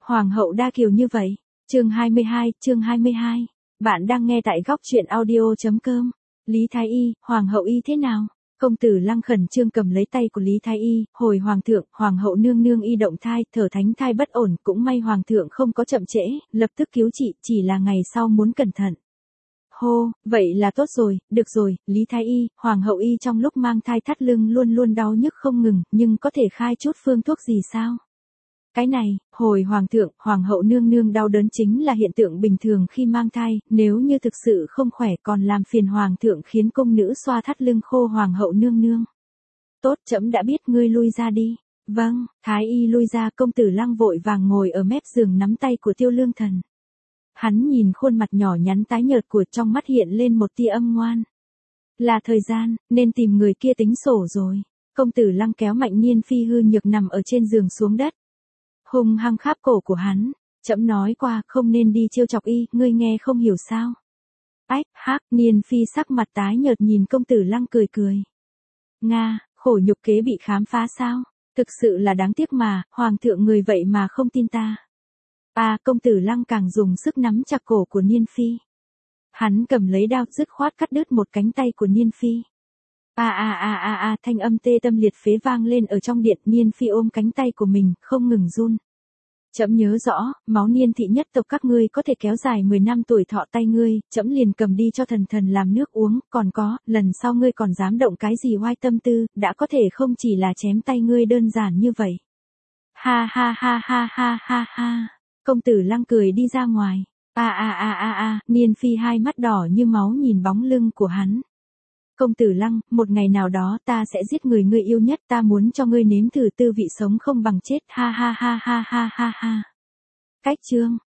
Hoàng hậu đa kiều như vậy. Chương 22. Bạn đang nghe tại góc truyện audio.com. Lý Thái Y, Hoàng hậu y thế nào? Công tử Lăng khẩn trương cầm lấy tay của Lý Thái Y, hồi Hoàng thượng, Hoàng hậu nương nương y động thai, thở thánh thai bất ổn, cũng may Hoàng thượng không có chậm trễ, lập tức cứu trị, chỉ là ngày sau muốn cẩn thận. Hô, vậy là tốt rồi, được rồi, Lý Thái Y, Hoàng hậu y trong lúc mang thai thắt lưng luôn luôn đau nhức không ngừng, nhưng có thể khai chút phương thuốc gì sao? Cái này, hồi Hoàng thượng, Hoàng hậu nương nương đau đớn chính là hiện tượng bình thường khi mang thai, nếu như thực sự không khỏe còn làm phiền Hoàng thượng khiến công nữ xoa thắt lưng khô Hoàng hậu nương nương. Tốt, trẫm đã biết, ngươi lui ra đi. Vâng, Thái Y lui ra, công tử Lăng vội vàng ngồi ở mép giường nắm tay của Tiêu Lương Thần. Hắn nhìn khuôn mặt nhỏ nhắn tái nhợt của, trong mắt hiện lên một tia âm ngoan. Là thời gian, nên tìm người kia tính sổ rồi. Công tử Lăng kéo Mạnh Niên Phi hư nhược nằm ở trên giường xuống đất. Hung hăng kháp cổ của hắn. Trẫm nói qua, không nên đi trêu chọc y, ngươi nghe không hiểu sao? Ách, hắc, Niên Phi sắc mặt tái nhợt nhìn công tử Lăng cười cười. Nga, khổ nhục kế bị khám phá sao? Thực sự là đáng tiếc mà, Hoàng thượng người vậy mà không tin ta. Công tử Lăng càng dùng sức nắm chặt cổ của Niên Phi. Hắn cầm lấy đao dứt khoát cắt đứt một cánh tay của Niên Phi. Thanh âm tê tâm liệt phế vang lên ở trong điện. Niên Phi ôm cánh tay của mình, không ngừng run. Trẫm nhớ rõ, máu Niên thị nhất tộc các ngươi có thể kéo dài 10 năm tuổi thọ tay ngươi, trẫm liền cầm đi cho thần thần làm nước uống, còn có, lần sau ngươi còn dám động cái gì oai tâm tư, đã có thể không chỉ là chém tay ngươi đơn giản như vậy. Ha. Công tử Lăng cười đi ra ngoài. Niên Phi hai mắt đỏ như máu nhìn bóng lưng của hắn. Công tử Lăng, một ngày nào đó ta sẽ giết người ngươi yêu nhất, ta muốn cho ngươi nếm thử tư vị sống không bằng chết, ha. Cách chương